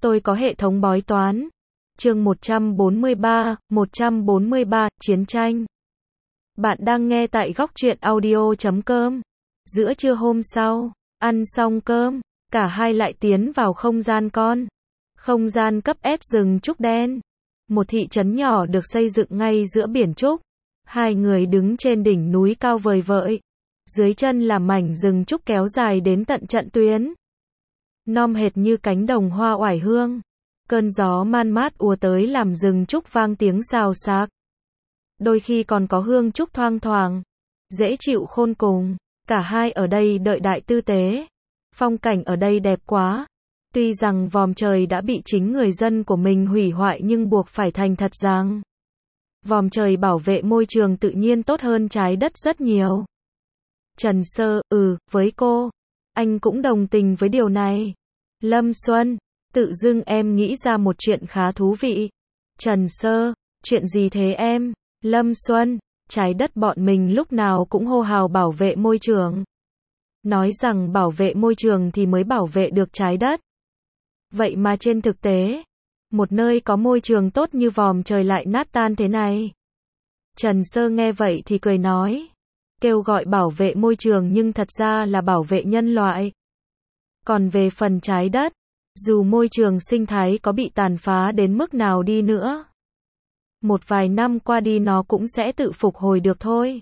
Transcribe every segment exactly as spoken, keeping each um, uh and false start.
Tôi có hệ thống bói toán. Chương một trăm bốn mươi ba, một trăm bốn mươi ba, Chiến tranh. Bạn đang nghe tại góc truyện audio chấm com. Giữa trưa hôm sau, ăn xong cơm, cả hai lại tiến vào không gian con. Không gian cấp S rừng trúc đen. Một thị trấn nhỏ được xây dựng ngay giữa biển trúc. Hai người đứng trên đỉnh núi cao vời vợi. Dưới chân là mảnh rừng trúc kéo dài đến tận trận tuyến. Non hệt như cánh đồng hoa oải hương. Cơn gió man mát ùa tới làm rừng trúc vang tiếng xào xạc. Đôi khi còn có hương trúc thoang thoảng. Dễ chịu khôn cùng. Cả hai ở đây đợi đại tư tế. Phong cảnh ở đây đẹp quá. Tuy rằng vòm trời đã bị chính người dân của mình hủy hoại nhưng buộc phải thành thật rằng vòm trời bảo vệ môi trường tự nhiên tốt hơn trái đất rất nhiều. Trần Sơ, ừ, với cô. Anh cũng đồng tình với điều này. Lâm Xuân, tự dưng em nghĩ ra một chuyện khá thú vị. Trần Sơ, chuyện gì thế em? Lâm Xuân, trái đất bọn mình lúc nào cũng hô hào bảo vệ môi trường. Nói rằng bảo vệ môi trường thì mới bảo vệ được trái đất. Vậy mà trên thực tế, một nơi có môi trường tốt như vòm trời lại nát tan thế này. Trần Sơ nghe vậy thì cười nói. Kêu gọi bảo vệ môi trường nhưng thật ra là bảo vệ nhân loại. Còn về phần trái đất, dù môi trường sinh thái có bị tàn phá đến mức nào đi nữa, một vài năm qua đi nó cũng sẽ tự phục hồi được thôi.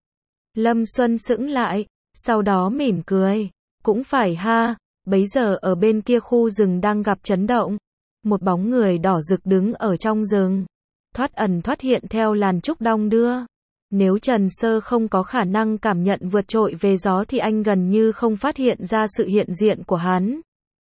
Lâm Xuân sững lại, sau đó mỉm cười. Cũng phải ha, bấy giờ ở bên kia khu rừng đang gặp chấn động. Một bóng người đỏ rực đứng ở trong rừng. Thoát ẩn thoát hiện theo làn trúc đong đưa. Nếu Trần Sơ không có khả năng cảm nhận vượt trội về gió thì anh gần như không phát hiện ra sự hiện diện của hắn.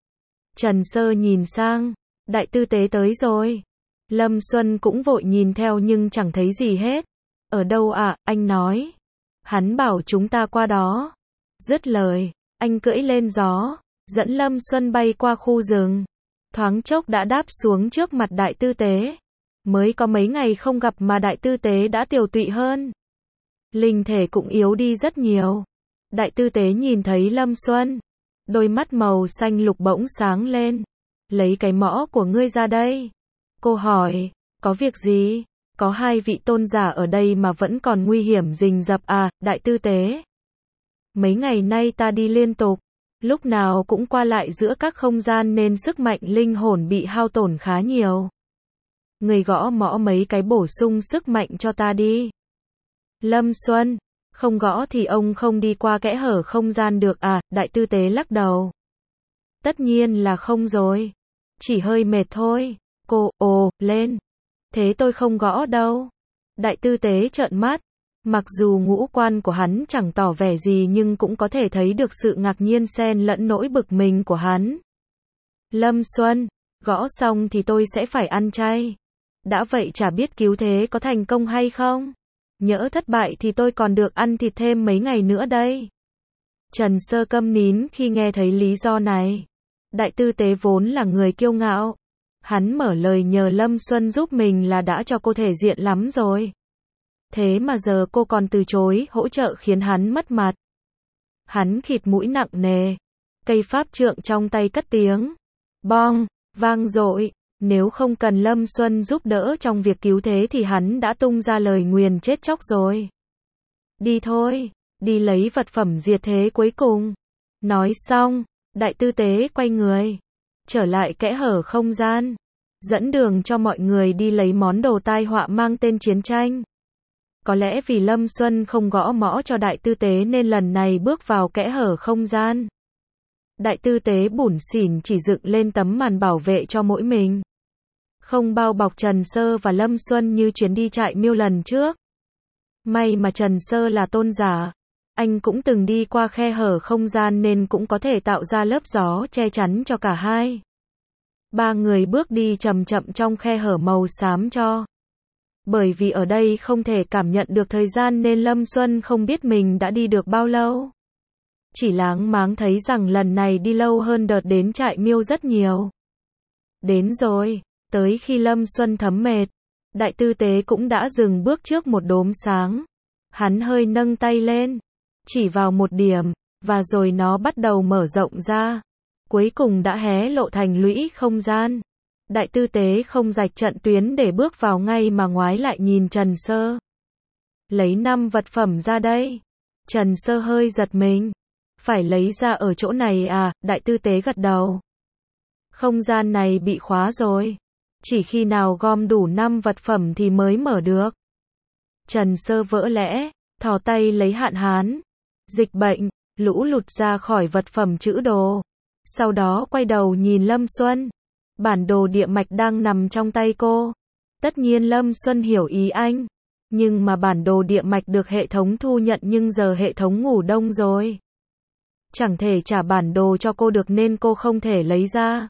Trần Sơ nhìn sang, đại tư tế tới rồi. Lâm Xuân cũng vội nhìn theo nhưng chẳng thấy gì hết. Ở đâu ạ, à, anh nói. Hắn bảo chúng ta qua đó. Dứt lời, anh cưỡi lên gió, dẫn Lâm Xuân bay qua khu rừng. Thoáng chốc đã đáp xuống trước mặt đại tư tế. Mới có mấy ngày không gặp mà đại tư tế đã tiều tụy hơn. Linh thể cũng yếu đi rất nhiều. Đại tư tế nhìn thấy Lâm Xuân. Đôi mắt màu xanh lục bỗng sáng lên. Lấy cái mõ của ngươi ra đây. Cô hỏi, có việc gì? Có hai vị tôn giả ở đây mà vẫn còn nguy hiểm rình rập à, đại tư tế. Mấy ngày nay ta đi liên tục. Lúc nào cũng qua lại giữa các không gian nên sức mạnh linh hồn bị hao tổn khá nhiều. Người gõ mõ mấy cái bổ sung sức mạnh cho ta đi. Lâm Xuân, không gõ thì ông không đi qua kẽ hở không gian được à, đại tư tế lắc đầu. Tất nhiên là không rồi. Chỉ hơi mệt thôi. Cô, ồ, lên. Thế tôi không gõ đâu. Đại tư tế trợn mắt. Mặc dù ngũ quan của hắn chẳng tỏ vẻ gì nhưng cũng có thể thấy được sự ngạc nhiên xen lẫn nỗi bực mình của hắn. Lâm Xuân, gõ xong thì tôi sẽ phải ăn chay. Đã vậy chả biết cứu thế có thành công hay không. Nhỡ thất bại thì tôi còn được ăn thịt thêm mấy ngày nữa đây. Trần Sơ câm nín khi nghe thấy lý do này. Đại tư tế vốn là người kiêu ngạo. Hắn mở lời nhờ Lâm Xuân giúp mình là đã cho cô thể diện lắm rồi. Thế mà giờ cô còn từ chối hỗ trợ khiến hắn mất mặt. Hắn khịt mũi nặng nề. Cây pháp trượng trong tay cất tiếng. Bong, vang dội. Nếu không cần Lâm Xuân giúp đỡ trong việc cứu thế thì hắn đã tung ra lời nguyền chết chóc rồi. Đi thôi, đi lấy vật phẩm diệt thế cuối cùng. Nói xong, đại tư tế quay người. Trở lại kẽ hở không gian. Dẫn đường cho mọi người đi lấy món đồ tai họa mang tên chiến tranh. Có lẽ vì Lâm Xuân không gõ mõ cho đại tư tế nên lần này bước vào kẽ hở không gian. Đại tư tế bủn xỉn chỉ dựng lên tấm màn bảo vệ cho mỗi mình. Không bao bọc Trần Sơ và Lâm Xuân như chuyến đi trại miêu lần trước. May mà Trần Sơ là tôn giả. Anh cũng từng đi qua khe hở không gian nên cũng có thể tạo ra lớp gió che chắn cho cả hai. Ba người bước đi chậm chậm trong khe hở màu xám cho. Bởi vì ở đây không thể cảm nhận được thời gian nên Lâm Xuân không biết mình đã đi được bao lâu. Chỉ láng máng thấy rằng lần này đi lâu hơn đợt đến trại miêu rất nhiều. Đến rồi, tới khi Lâm Xuân thấm mệt, đại tư tế cũng đã dừng bước trước một đốm sáng. Hắn hơi nâng tay lên, chỉ vào một điểm, và rồi nó bắt đầu mở rộng ra. Cuối cùng đã hé lộ thành lũy không gian. Đại tư tế không rạch trận tuyến để bước vào ngay mà ngoái lại nhìn Trần Sơ. Lấy năm vật phẩm ra đây. Trần Sơ hơi giật mình. Phải lấy ra ở chỗ này à, đại tư tế gật đầu. Không gian này bị khóa rồi. Chỉ khi nào gom đủ năm vật phẩm thì mới mở được. Trần Sơ vỡ lẽ, thò tay lấy hạn hán, dịch bệnh, lũ lụt ra khỏi vật phẩm trữ đồ. Sau đó quay đầu nhìn Lâm Xuân. Bản đồ địa mạch đang nằm trong tay cô. Tất nhiên Lâm Xuân hiểu ý anh. Nhưng mà bản đồ địa mạch được hệ thống thu nhận nhưng giờ hệ thống ngủ đông rồi. Chẳng thể trả bản đồ cho cô được nên cô không thể lấy ra.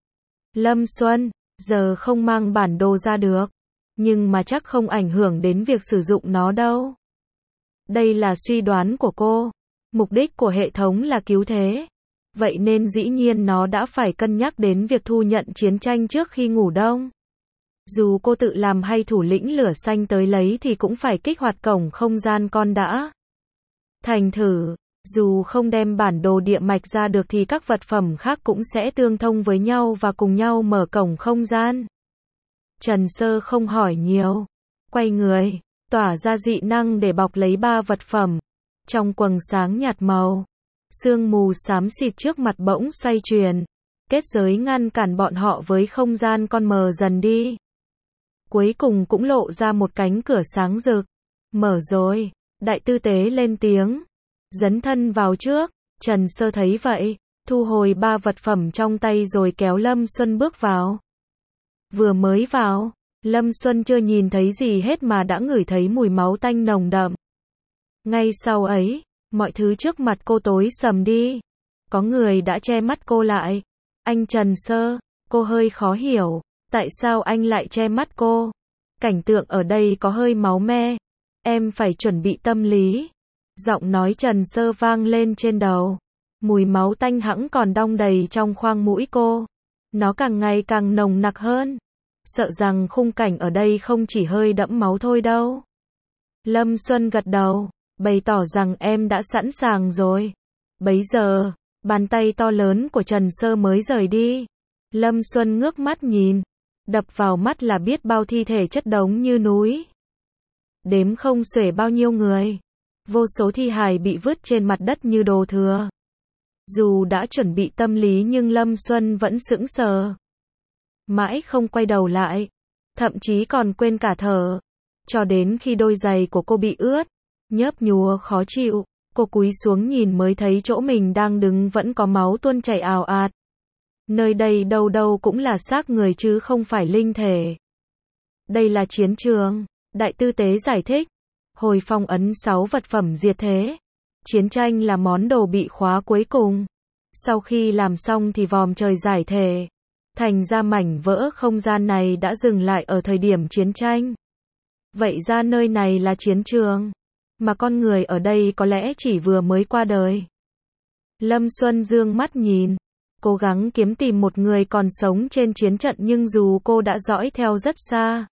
Lâm Xuân, giờ không mang bản đồ ra được. Nhưng mà chắc không ảnh hưởng đến việc sử dụng nó đâu. Đây là suy đoán của cô. Mục đích của hệ thống là cứu thế. Vậy nên dĩ nhiên nó đã phải cân nhắc đến việc thu nhận chiến tranh trước khi ngủ đông. Dù cô tự làm hay thủ lĩnh lửa xanh tới lấy thì cũng phải kích hoạt cổng không gian con đã. Thành thử, dù không đem bản đồ địa mạch ra được thì các vật phẩm khác cũng sẽ tương thông với nhau và cùng nhau mở cổng không gian. Trần Sơ không hỏi nhiều. Quay người, tỏa ra dị năng để bọc lấy ba vật phẩm. Trong quầng sáng nhạt màu, sương mù xám xịt trước mặt bỗng xoay chuyển. Kết giới ngăn cản bọn họ với không gian con mờ dần đi. Cuối cùng cũng lộ ra một cánh cửa sáng rực. Mở rồi, đại tư tế lên tiếng. Dấn thân vào trước, Trần Sơ thấy vậy, thu hồi ba vật phẩm trong tay rồi kéo Lâm Xuân bước vào. Vừa mới vào, Lâm Xuân chưa nhìn thấy gì hết mà đã ngửi thấy mùi máu tanh nồng đậm. Ngay sau ấy, mọi thứ trước mặt cô tối sầm đi. Có người đã che mắt cô lại. Anh Trần Sơ, cô hơi khó hiểu, tại sao anh lại che mắt cô? Cảnh tượng ở đây có hơi máu me. Em phải chuẩn bị tâm lý. Giọng nói Trần Sơ vang lên trên đầu. Mùi máu tanh hẵng còn đong đầy trong khoang mũi cô. Nó càng ngày càng nồng nặc hơn. Sợ rằng khung cảnh ở đây không chỉ hơi đẫm máu thôi đâu. Lâm Xuân gật đầu, bày tỏ rằng em đã sẵn sàng rồi. Bấy giờ, bàn tay to lớn của Trần Sơ mới rời đi. Lâm Xuân ngước mắt nhìn. Đập vào mắt là biết bao thi thể chất đống như núi. Đếm không xuể bao nhiêu người. Vô số thi hài bị vứt trên mặt đất như đồ thừa. Dù đã chuẩn bị tâm lý nhưng Lâm Xuân vẫn sững sờ. Mãi không quay đầu lại. Thậm chí còn quên cả thở. Cho đến khi đôi giày của cô bị ướt, nhớp nhúa khó chịu, cô cúi xuống nhìn mới thấy chỗ mình đang đứng vẫn có máu tuôn chảy ào ạt. Nơi đây đâu đâu cũng là xác người chứ không phải linh thể. Đây là chiến trường, đại tư tế giải thích. Hồi phong ấn sáu vật phẩm diệt thế. Chiến tranh là món đồ bị khóa cuối cùng. Sau khi làm xong thì vòm trời giải thể. Thành ra mảnh vỡ không gian này đã dừng lại ở thời điểm chiến tranh. Vậy ra nơi này là chiến trường. Mà con người ở đây có lẽ chỉ vừa mới qua đời. Lâm Xuân dương mắt nhìn. Cố gắng kiếm tìm một người còn sống trên chiến trận nhưng dù cô đã dõi theo rất xa.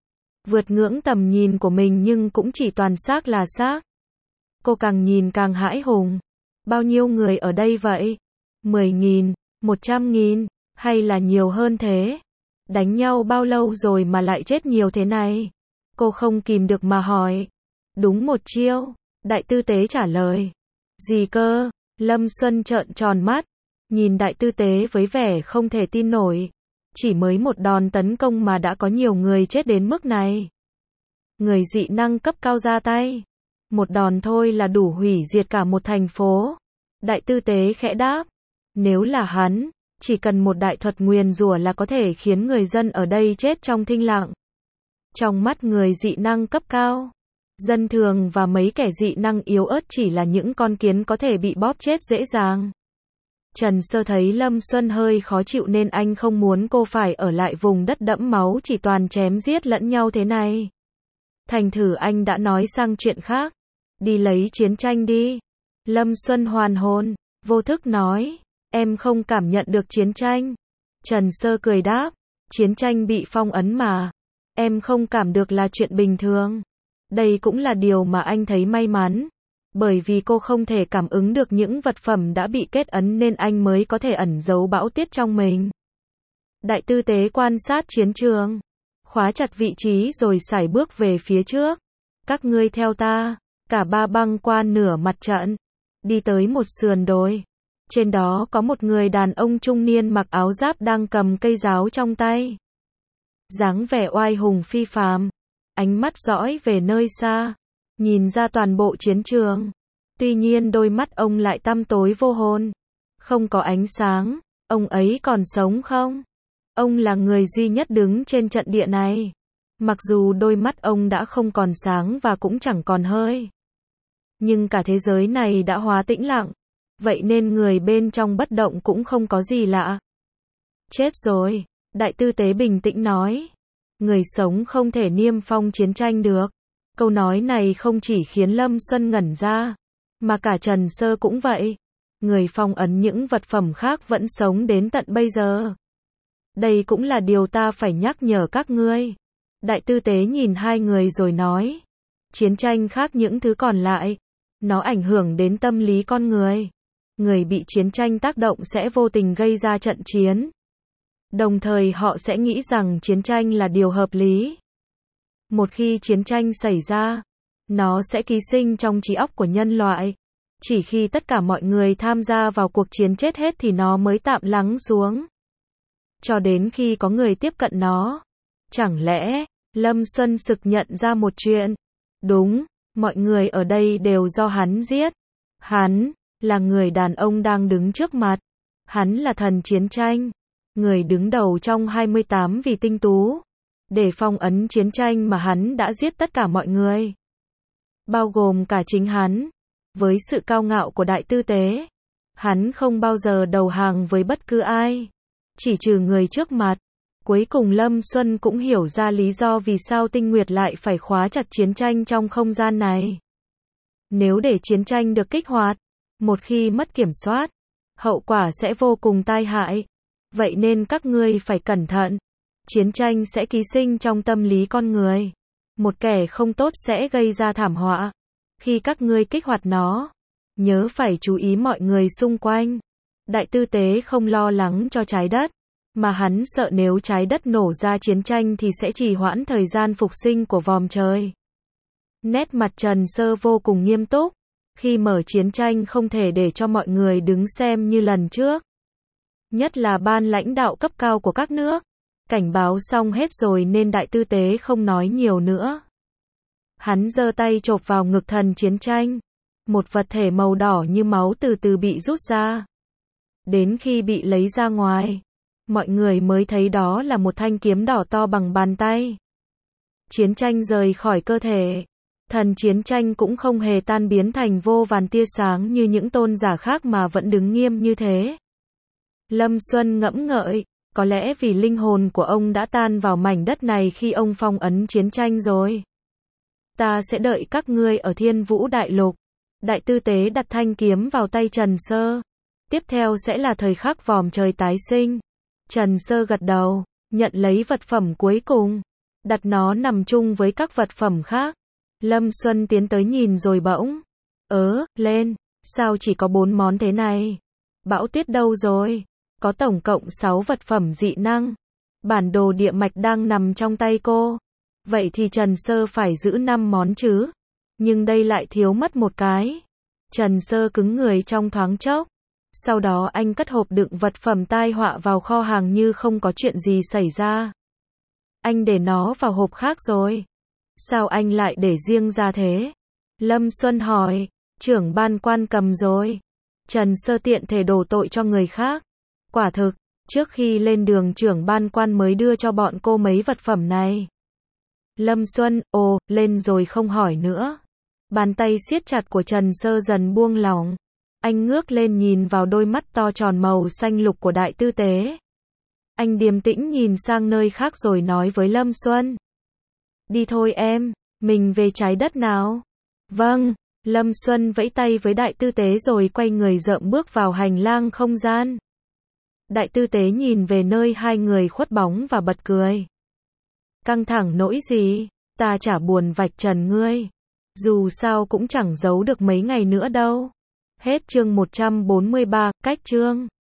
Vượt ngưỡng tầm nhìn của mình nhưng cũng chỉ toàn xác là xác. Cô càng nhìn càng hãi hùng. Bao nhiêu người ở đây vậy? Mười nghìn, một trăm nghìn, hay là nhiều hơn thế? Đánh nhau bao lâu rồi mà lại chết nhiều thế này? Cô không kìm được mà hỏi. Đúng một chiêu, đại tư tế trả lời. Gì cơ? Lâm Xuân trợn tròn mắt. Nhìn đại tư tế với vẻ không thể tin nổi. Chỉ mới một đòn tấn công mà đã có nhiều người chết đến mức này. Người dị năng cấp cao ra tay. Một đòn thôi là đủ hủy diệt cả một thành phố. Đại tư tế khẽ đáp. Nếu là hắn, chỉ cần một đại thuật nguyền rủa là có thể khiến người dân ở đây chết trong thinh lặng. Trong mắt người dị năng cấp cao, dân thường và mấy kẻ dị năng yếu ớt chỉ là những con kiến có thể bị bóp chết dễ dàng. Trần Sơ thấy Lâm Xuân hơi khó chịu nên anh không muốn cô phải ở lại vùng đất đẫm máu chỉ toàn chém giết lẫn nhau thế này. Thành thử anh đã nói sang chuyện khác. Đi lấy chiến tranh đi. Lâm Xuân hoàn hồn, vô thức nói. Em không cảm nhận được chiến tranh. Trần Sơ cười đáp. Chiến tranh bị phong ấn mà. Em không cảm được là chuyện bình thường. Đây cũng là điều mà anh thấy may mắn. Bởi vì cô không thể cảm ứng được những vật phẩm đã bị kết ấn nên anh mới có thể ẩn giấu bão tiết trong mình. Đại tư tế quan sát chiến trường, khóa chặt vị trí rồi sải bước về phía trước. Các ngươi theo ta. Cả ba băng qua nửa mặt trận, đi tới một sườn đồi. Trên đó có một người đàn ông trung niên mặc áo giáp đang cầm cây giáo trong tay. Dáng vẻ oai hùng phi phàm, ánh mắt dõi về nơi xa, nhìn ra toàn bộ chiến trường. Tuy nhiên đôi mắt ông lại tăm tối vô hồn, không có ánh sáng. Ông ấy còn sống không? Ông là người duy nhất đứng trên trận địa này. Mặc dù đôi mắt ông đã không còn sáng và cũng chẳng còn hơi, nhưng cả thế giới này đã hóa tĩnh lặng. Vậy nên người bên trong bất động cũng không có gì lạ. Chết rồi, đại tư tế bình tĩnh nói. Người sống không thể niêm phong chiến tranh được. Câu nói này không chỉ khiến Lâm Xuân ngẩn ra, mà cả Trần Sơ cũng vậy. Người phong ấn những vật phẩm khác vẫn sống đến tận bây giờ. Đây cũng là điều ta phải nhắc nhở các ngươi. Đại tư tế nhìn hai người rồi nói. Chiến tranh khác những thứ còn lại. Nó ảnh hưởng đến tâm lý con người. Người bị chiến tranh tác động sẽ vô tình gây ra trận chiến. Đồng thời họ sẽ nghĩ rằng chiến tranh là điều hợp lý. Một khi chiến tranh xảy ra, nó sẽ ký sinh trong trí óc của nhân loại. Chỉ khi tất cả mọi người tham gia vào cuộc chiến chết hết thì nó mới tạm lắng xuống. Cho đến khi có người tiếp cận nó. Chẳng lẽ, Lâm Xuân sực nhận ra một chuyện. Đúng, mọi người ở đây đều do hắn giết. Hắn là người đàn ông đang đứng trước mặt. Hắn là thần chiến tranh. Người đứng đầu trong hai mươi tám vị tinh tú. Để phong ấn chiến tranh mà hắn đã giết tất cả mọi người. Bao gồm cả chính hắn. Với sự cao ngạo của đại tư tế, hắn không bao giờ đầu hàng với bất cứ ai. Chỉ trừ người trước mặt. Cuối cùng Lâm Xuân cũng hiểu ra lý do vì sao Tinh Nguyệt lại phải khóa chặt chiến tranh trong không gian này. Nếu để chiến tranh được kích hoạt, một khi mất kiểm soát, hậu quả sẽ vô cùng tai hại. Vậy nên các ngươi phải cẩn thận. Chiến tranh sẽ ký sinh trong tâm lý con người. Một kẻ không tốt sẽ gây ra thảm họa. Khi các ngươi kích hoạt nó, nhớ phải chú ý mọi người xung quanh. Đại tư tế không lo lắng cho trái đất, mà hắn sợ nếu trái đất nổ ra chiến tranh thì sẽ trì hoãn thời gian phục sinh của vòm trời. Nét mặt Trần Sơ vô cùng nghiêm túc. Khi mở chiến tranh không thể để cho mọi người đứng xem như lần trước. Nhất là ban lãnh đạo cấp cao của các nước. Cảnh báo xong hết rồi nên đại tư tế không nói nhiều nữa. Hắn giơ tay chộp vào ngực thần chiến tranh. Một vật thể màu đỏ như máu từ từ bị rút ra. Đến khi bị lấy ra ngoài, mọi người mới thấy đó là một thanh kiếm đỏ to bằng bàn tay. Chiến tranh rời khỏi cơ thể. Thần chiến tranh cũng không hề tan biến thành vô vàn tia sáng như những tôn giả khác mà vẫn đứng nghiêm như thế. Lâm Xuân ngẫm ngợi, có lẽ vì linh hồn của ông đã tan vào mảnh đất này khi ông phong ấn chiến tranh rồi. Ta sẽ đợi các ngươi ở Thiên Vũ Đại Lục. Đại tư tế đặt thanh kiếm vào tay Trần Sơ. Tiếp theo sẽ là thời khắc vòm trời tái sinh. Trần Sơ gật đầu, nhận lấy vật phẩm cuối cùng, đặt nó nằm chung với các vật phẩm khác. Lâm Xuân tiến tới nhìn rồi bỗng, ớ, lên, sao chỉ có bốn món thế này? Bão tuyết đâu rồi? Có tổng cộng sáu vật phẩm dị năng. Bản đồ địa mạch đang nằm trong tay cô. Vậy thì Trần Sơ phải giữ năm món chứ? Nhưng đây lại thiếu mất một cái. Trần Sơ cứng người trong thoáng chốc. Sau đó anh cất hộp đựng vật phẩm tai họa vào kho hàng như không có chuyện gì xảy ra. Anh để nó vào hộp khác rồi. Sao anh lại để riêng ra thế? Lâm Xuân hỏi. Trưởng ban quan cầm rồi. Trần Sơ tiện thể đổ tội cho người khác. Quả thực, trước khi lên đường trưởng ban quan mới đưa cho bọn cô mấy vật phẩm này. Lâm Xuân, ồ, lên rồi không hỏi nữa. Bàn tay siết chặt của Trần Sơ dần buông lỏng. Anh ngước lên nhìn vào đôi mắt to tròn màu xanh lục của đại tư tế. Anh điềm tĩnh nhìn sang nơi khác rồi nói với Lâm Xuân. Đi thôi em, mình về trái đất nào. Vâng, Lâm Xuân vẫy tay với đại tư tế rồi quay người rợm bước vào hành lang không gian. Đại tư tế nhìn về nơi hai người khuất bóng và bật cười. Căng thẳng nỗi gì, ta chả buồn vạch trần ngươi. Dù sao cũng chẳng giấu được mấy ngày nữa đâu. Hết chương một trăm bốn mươi ba, cách chương.